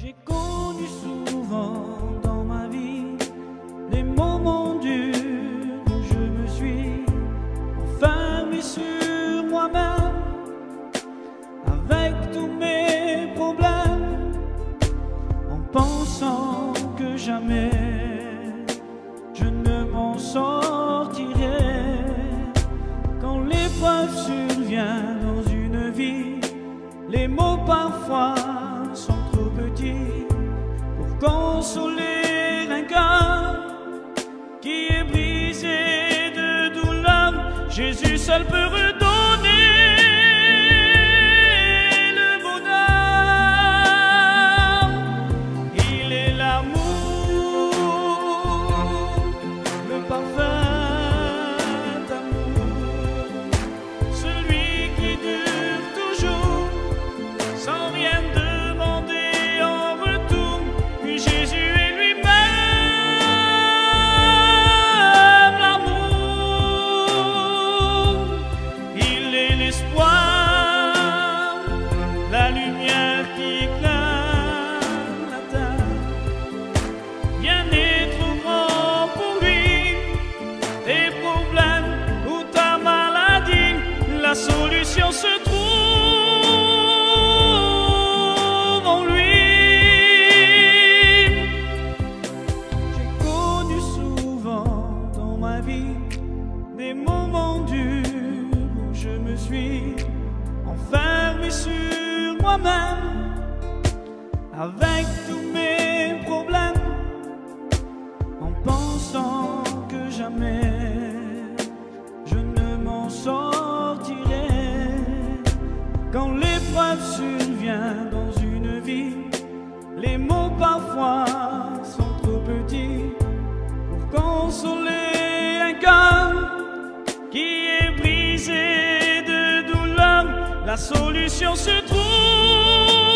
J'ai connu souvent dans ma vie des moments durs où je me suis enfermé sur moi-même avec tous mes problèmes, en pensant que jamais je ne m'en sortirai. Quand l'épreuve survient dans une vie, les mots parfois sont trop petits pour consoler un cœur qui est brisé de douleur. Jésus seul peut redonner le bonheur. Il est l'amour, le parfait amour, celui qui dure toujours sans rien demander en retour. Puis Jésus est lui-même l'amour. Il est l'espoir, la lumière qui éclaire la terre. Rien n'est trop grand pour lui, tes problèmes ou ta maladie, la solution se trouve en lui. J'ai connu souvent dans ma vie des moments durs où je me suis enfermé sur moi-même avec tous mes problèmes, en pensant que jamais je ne m'en sortirai. Quand l'épreuve survient dans une vie, les mots parfois sont trop petits pour consoler un cœur qui est brisé de douleur. La solution se trouve